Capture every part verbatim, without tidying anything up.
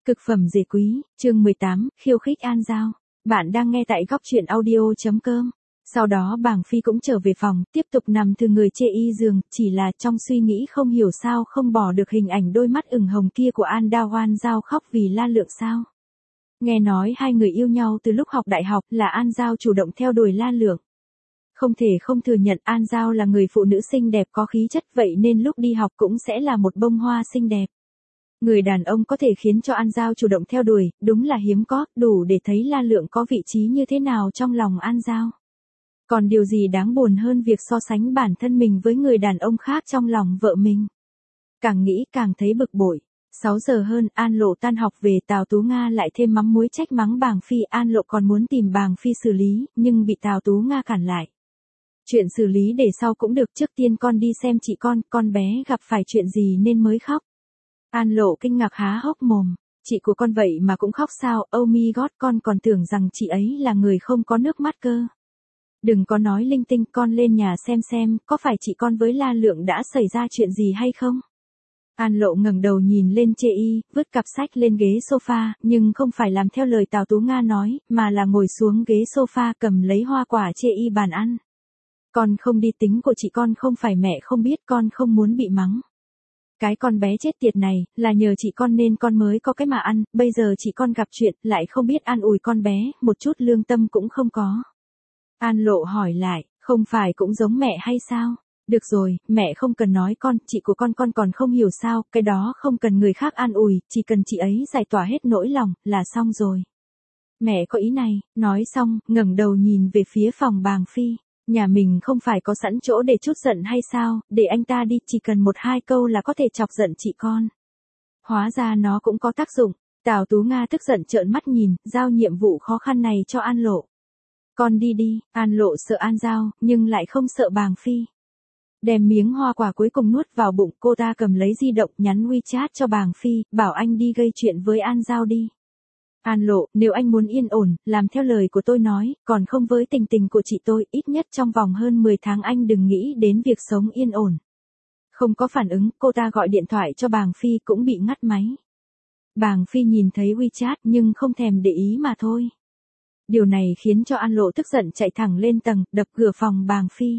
Cực phẩm dề quý, chương mười tám, khiêu khích An Giao. Bạn đang nghe tại góc truyện audio.com. Sau đó Bàng Phi cũng trở về phòng, tiếp tục nằm thư người chê y giường, chỉ là trong suy nghĩ không hiểu sao không bỏ được hình ảnh đôi mắt ửng hồng kia của An Đao An Giao khóc vì La Lượng sao. Nghe nói hai người yêu nhau từ lúc học đại học là An Giao chủ động theo đuổi La Lượng. Không thể không thừa nhận An Giao là người phụ nữ xinh đẹp có khí chất, vậy nên lúc đi học cũng sẽ là một bông hoa xinh đẹp. Người đàn ông có thể khiến cho An Giao chủ động theo đuổi, đúng là hiếm có, đủ để thấy La Lượng có vị trí như thế nào trong lòng An Giao. Còn điều gì đáng buồn hơn việc so sánh bản thân mình với người đàn ông khác trong lòng vợ mình. Càng nghĩ càng thấy bực bội. sáu giờ hơn, An Lộ tan học về, Tào Tú Nga lại thêm mắm muối trách mắng Bàng Phi. An Lộ còn muốn tìm Bàng Phi xử lý, nhưng bị Tào Tú Nga cản lại. Chuyện xử lý để sau cũng được, trước tiên con đi xem chị con, con bé gặp phải chuyện gì nên mới khóc. An Lộ kinh ngạc há hốc mồm, chị của con vậy mà cũng khóc sao? Oh my god, con còn tưởng rằng chị ấy là người không có nước mắt cơ. Đừng có nói linh tinh, con lên nhà xem xem, có phải chị con với La Lượng đã xảy ra chuyện gì hay không? An Lộ ngẩng đầu nhìn lên chê y, vứt cặp sách lên ghế sofa, nhưng không phải làm theo lời Tào Tú Nga nói, mà là ngồi xuống ghế sofa cầm lấy hoa quả chê y bàn ăn. Con không đi, tính của chị con không phải mẹ không biết, con không muốn bị mắng. Cái con bé chết tiệt này, là nhờ chị con nên con mới có cái mà ăn, bây giờ chị con gặp chuyện, lại không biết an ủi con bé, một chút lương tâm cũng không có. An Lộ hỏi lại, không phải cũng giống mẹ hay sao? Được rồi, mẹ không cần nói con, chị của con con còn không hiểu sao, cái đó không cần người khác an ủi, chỉ cần chị ấy giải tỏa hết nỗi lòng, là xong rồi. Mẹ có ý này, nói xong, ngẩng đầu nhìn về phía phòng Bàng Phi. Nhà mình không phải có sẵn chỗ để trút giận hay sao, để anh ta đi, chỉ cần một hai câu là có thể chọc giận chị con. Hóa ra nó cũng có tác dụng. Tào Tú Nga tức giận trợn mắt nhìn, giao nhiệm vụ khó khăn này cho An Lộ. Con đi đi. An Lộ sợ An Giao, nhưng lại không sợ Bàng Phi. Đem miếng hoa quả cuối cùng nuốt vào bụng, cô ta cầm lấy di động nhắn WeChat cho Bàng Phi, bảo anh đi gây chuyện với An Giao đi. An Lộ, nếu anh muốn yên ổn, làm theo lời của tôi nói, còn không với tình tình của chị tôi, ít nhất trong vòng hơn mười tháng anh đừng nghĩ đến việc sống yên ổn. Không có phản ứng, cô ta gọi điện thoại cho Bàng Phi cũng bị ngắt máy. Bàng Phi nhìn thấy WeChat nhưng không thèm để ý mà thôi. Điều này khiến cho An Lộ tức giận chạy thẳng lên tầng, đập cửa phòng Bàng Phi.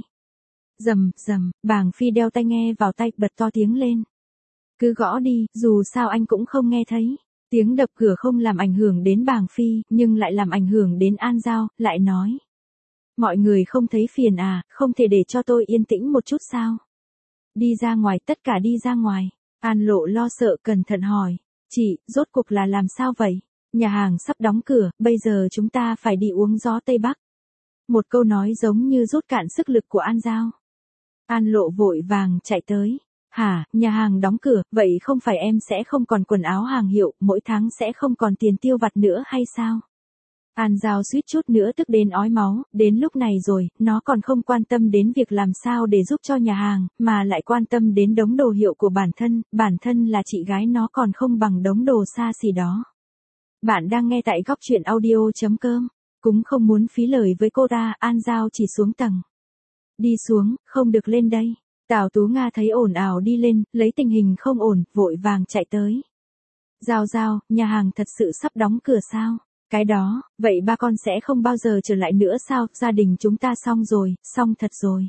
Rầm, rầm, Bàng Phi đeo tai nghe vào tay, bật to tiếng lên. Cứ gõ đi, dù sao anh cũng không nghe thấy. Tiếng đập cửa không làm ảnh hưởng đến Bàng Phi, nhưng lại làm ảnh hưởng đến An Giao, lại nói. Mọi người không thấy phiền à, không thể để cho tôi yên tĩnh một chút sao? Đi ra ngoài, tất cả đi ra ngoài. An Lộ lo sợ cẩn thận hỏi. Chị, rốt cuộc là làm sao vậy? Nhà hàng sắp đóng cửa, bây giờ chúng ta phải đi uống gió Tây Bắc. Một câu nói giống như rút cạn sức lực của An Giao. An Lộ vội vàng chạy tới. Hả, nhà hàng đóng cửa, vậy không phải em sẽ không còn quần áo hàng hiệu, mỗi tháng sẽ không còn tiền tiêu vặt nữa hay sao? An Giao suýt chút nữa tức đến ói máu, đến lúc này rồi, nó còn không quan tâm đến việc làm sao để giúp cho nhà hàng, mà lại quan tâm đến đống đồ hiệu của bản thân, bản thân là chị gái nó còn không bằng đống đồ xa xỉ đó. Bạn đang nghe tại góc truyện audio.com, cũng không muốn phí lời với cô ta, An Giao chỉ xuống tầng. Đi xuống, không được lên đây. Tào Tú Nga thấy ồn ào đi lên, lấy tình hình không ổn, vội vàng chạy tới. Giao Giao, nhà hàng thật sự sắp đóng cửa sao? Cái đó, vậy ba con sẽ không bao giờ trở lại nữa sao? Gia đình chúng ta xong rồi, xong thật rồi.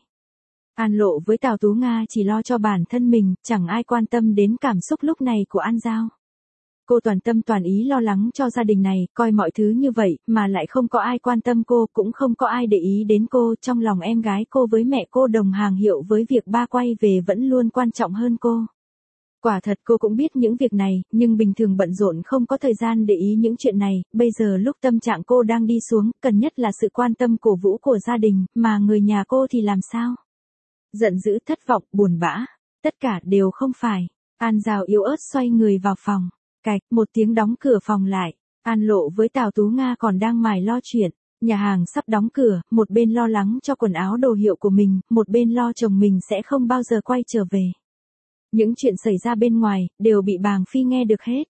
An Lộ với Tào Tú Nga chỉ lo cho bản thân mình, chẳng ai quan tâm đến cảm xúc lúc này của An Giao. Cô toàn tâm toàn ý lo lắng cho gia đình này, coi mọi thứ như vậy, mà lại không có ai quan tâm cô, cũng không có ai để ý đến cô, trong lòng em gái cô với mẹ cô đồng hàng hiệu với việc ba quay về vẫn luôn quan trọng hơn cô. Quả thật cô cũng biết những việc này, nhưng bình thường bận rộn không có thời gian để ý những chuyện này, bây giờ lúc tâm trạng cô đang đi xuống, cần nhất là sự quan tâm cổ vũ của gia đình, mà người nhà cô thì làm sao? Giận dữ, thất vọng, buồn bã, tất cả đều không phải. An Giao yếu ớt xoay người vào phòng. Cạch, một tiếng đóng cửa phòng lại. An Lộ với Tào Tú Nga còn đang mải lo chuyện. Nhà hàng sắp đóng cửa, một bên lo lắng cho quần áo đồ hiệu của mình, một bên lo chồng mình sẽ không bao giờ quay trở về. Những chuyện xảy ra bên ngoài, đều bị Bàng Phi nghe được hết.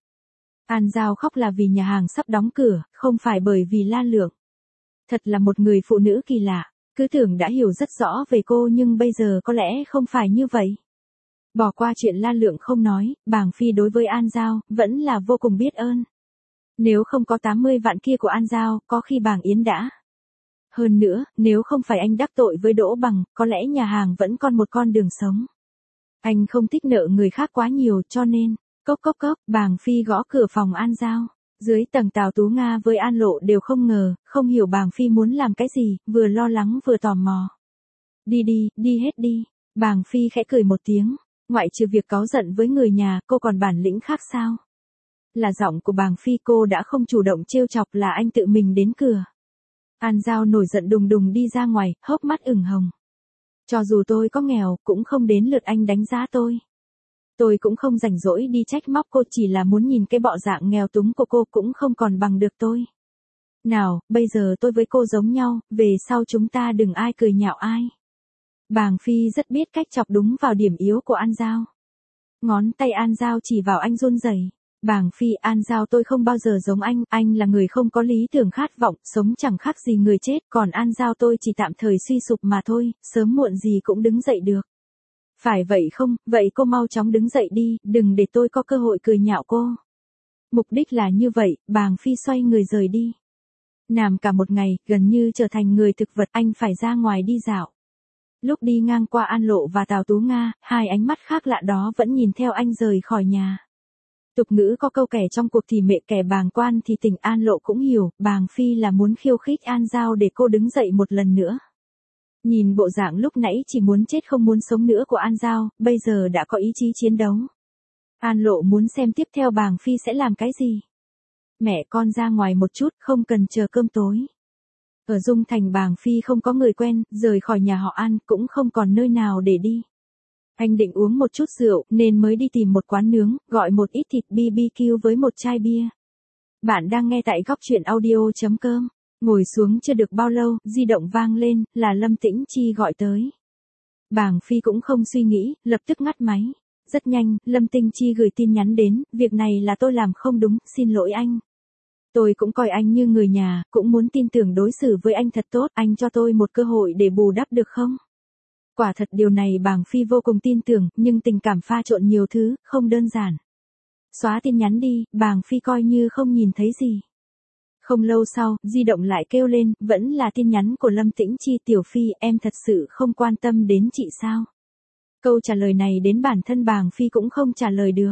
An Giao khóc là vì nhà hàng sắp đóng cửa, không phải bởi vì La Lượng. Thật là một người phụ nữ kỳ lạ, cứ tưởng đã hiểu rất rõ về cô nhưng bây giờ có lẽ không phải như vậy. Bỏ qua chuyện La Lượng không nói, Bàng Phi đối với An Giao, vẫn là vô cùng biết ơn. Nếu không có tám mươi vạn kia của An Giao, có khi bàng Yến đã. Hơn nữa, nếu không phải anh đắc tội với Đỗ Bằng, có lẽ nhà hàng vẫn còn một con đường sống. Anh không thích nợ người khác quá nhiều cho nên, cốc cốc cốc, bàng Phi gõ cửa phòng An Giao. Dưới tầng Tào Tú Nga với An Lộ đều không ngờ, không hiểu bàng Phi muốn làm cái gì, vừa lo lắng vừa tò mò. Đi đi, đi hết đi. Bàng Phi khẽ cười một tiếng, ngoại trừ việc cáu giận với người nhà, cô còn bản lĩnh khác sao? Là giọng của bàng Phi, cô đã không chủ động trêu chọc, là anh tự mình đến cửa. An Giao nổi giận đùng đùng đi ra ngoài, hốc mắt ửng hồng. Cho dù tôi có nghèo, cũng không đến lượt anh đánh giá tôi. Tôi cũng không rảnh rỗi đi trách móc cô, chỉ là muốn nhìn cái bộ dạng nghèo túng của cô cũng không còn bằng được tôi. Nào, bây giờ tôi với cô giống nhau, về sau chúng ta đừng ai cười nhạo ai. Bàng Phi rất biết cách chọc đúng vào điểm yếu của An Giao. Ngón tay An Giao chỉ vào anh run rẩy. Bàng Phi, An Giao, tôi không bao giờ giống anh, anh là người không có lý tưởng khát vọng, sống chẳng khác gì người chết, còn An Giao tôi chỉ tạm thời suy sụp mà thôi, sớm muộn gì cũng đứng dậy được. Phải vậy không, vậy cô mau chóng đứng dậy đi, đừng để tôi có cơ hội cười nhạo cô. Mục đích là như vậy, bàng Phi xoay người rời đi. Nằm cả một ngày, gần như trở thành người thực vật, anh phải ra ngoài đi dạo. Lúc đi ngang qua An Lộ và Tào Tú Nga, hai ánh mắt khác lạ đó vẫn nhìn theo anh rời khỏi nhà. Tục ngữ có câu kẻ trong cuộc thì mẹ kẻ bàng quan thì tình. An Lộ cũng hiểu, bàng Phi là muốn khiêu khích An Giao để cô đứng dậy một lần nữa. Nhìn bộ dạng lúc nãy chỉ muốn chết không muốn sống nữa của An Giao, bây giờ đã có ý chí chiến đấu. An Lộ muốn xem tiếp theo bàng Phi sẽ làm cái gì. Mẹ con ra ngoài một chút, không cần chờ cơm tối. Ở Dung Thành bàng Phi không có người quen, rời khỏi nhà họ An cũng không còn nơi nào để đi. Anh định uống một chút rượu nên mới đi tìm một quán nướng, gọi một ít thịt bê bê kiu với một chai bia. Bạn đang nghe tại góc chuyện audio chấm com. Ngồi xuống chưa được bao lâu, di động vang lên, là Lâm Tĩnh Chi gọi tới. Bàng Phi cũng không suy nghĩ, lập tức ngắt máy. Rất nhanh, Lâm Tĩnh Chi gửi tin nhắn đến, việc này là tôi làm không đúng, xin lỗi anh. Tôi cũng coi anh như người nhà, cũng muốn tin tưởng đối xử với anh thật tốt, anh cho tôi một cơ hội để bù đắp được không? Quả thật điều này bàng Phi vô cùng tin tưởng, nhưng tình cảm pha trộn nhiều thứ, không đơn giản. Xóa tin nhắn đi, bàng Phi coi như không nhìn thấy gì. Không lâu sau, di động lại kêu lên, vẫn là tin nhắn của Lâm Tĩnh Chi. Tiểu Phi, em thật sự không quan tâm đến chị sao? Câu trả lời này đến bản thân bàng Phi cũng không trả lời được.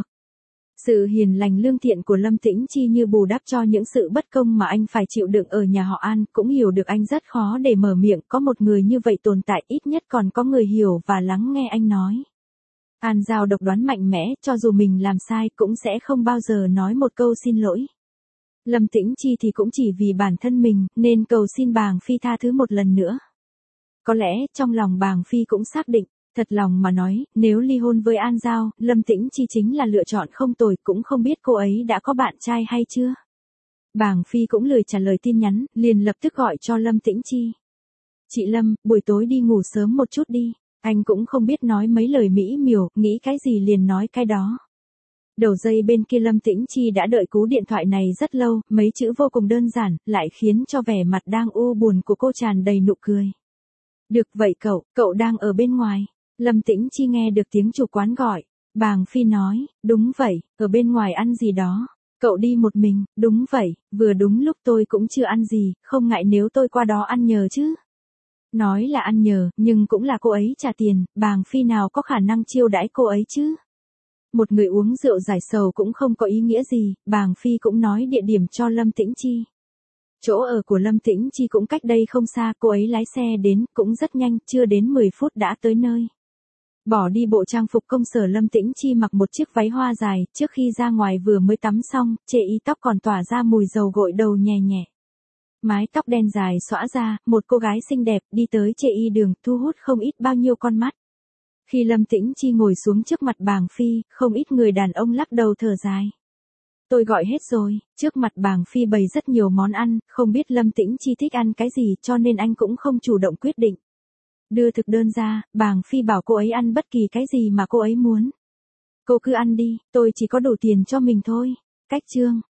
Sự hiền lành lương thiện của Lâm Tĩnh Chi như bù đắp cho những sự bất công mà anh phải chịu đựng ở nhà họ An, cũng hiểu được anh rất khó để mở miệng, có một người như vậy tồn tại, ít nhất còn có người hiểu và lắng nghe anh nói. An Giao độc đoán mạnh mẽ, cho dù mình làm sai cũng sẽ không bao giờ nói một câu xin lỗi. Lâm Tĩnh Chi thì cũng chỉ vì bản thân mình, nên cầu xin bàng Phi tha thứ một lần nữa. Có lẽ, trong lòng bàng Phi cũng xác định, thật lòng mà nói, nếu ly hôn với An Giao, Lâm Tĩnh Chi chính là lựa chọn không tồi, cũng không biết cô ấy đã có bạn trai hay chưa. Bàng Phi cũng lười trả lời tin nhắn, liền lập tức gọi cho Lâm Tĩnh Chi. Chị Lâm, buổi tối đi ngủ sớm một chút đi. Anh cũng không biết nói mấy lời mỹ miều, nghĩ cái gì liền nói cái đó. Đầu dây bên kia Lâm Tĩnh Chi đã đợi cú điện thoại này rất lâu, mấy chữ vô cùng đơn giản, lại khiến cho vẻ mặt đang u buồn của cô tràn đầy nụ cười. Được vậy cậu, cậu đang ở bên ngoài. Lâm Tĩnh Chi nghe được tiếng chủ quán gọi. Bàng Phi nói, đúng vậy, ở bên ngoài ăn gì đó. Cậu đi một mình, đúng vậy, vừa đúng lúc tôi cũng chưa ăn gì, không ngại nếu tôi qua đó ăn nhờ chứ. Nói là ăn nhờ, nhưng cũng là cô ấy trả tiền, bàng Phi nào có khả năng chiêu đãi cô ấy chứ. Một người uống rượu giải sầu cũng không có ý nghĩa gì, bàng Phi cũng nói địa điểm cho Lâm Tĩnh Chi. Chỗ ở của Lâm Tĩnh Chi cũng cách đây không xa, cô ấy lái xe đến, cũng rất nhanh, chưa đến mười phút đã tới nơi. Bỏ đi bộ trang phục công sở, Lâm Tĩnh Chi mặc một chiếc váy hoa dài, trước khi ra ngoài vừa mới tắm xong, chê y tóc còn tỏa ra mùi dầu gội đầu nhẹ nhẹ. Mái tóc đen dài xõa ra, một cô gái xinh đẹp đi tới chê y đường, thu hút không ít bao nhiêu con mắt. Khi Lâm Tĩnh Chi ngồi xuống trước mặt bàng Phi, không ít người đàn ông lắc đầu thở dài. Tôi gọi hết rồi, trước mặt bàng Phi bày rất nhiều món ăn, không biết Lâm Tĩnh Chi thích ăn cái gì cho nên anh cũng không chủ động quyết định. Đưa thực đơn ra, bàng Phi bảo cô ấy ăn bất kỳ cái gì mà cô ấy muốn. Cô cứ ăn đi, tôi chỉ có đủ tiền cho mình thôi. Cách chương.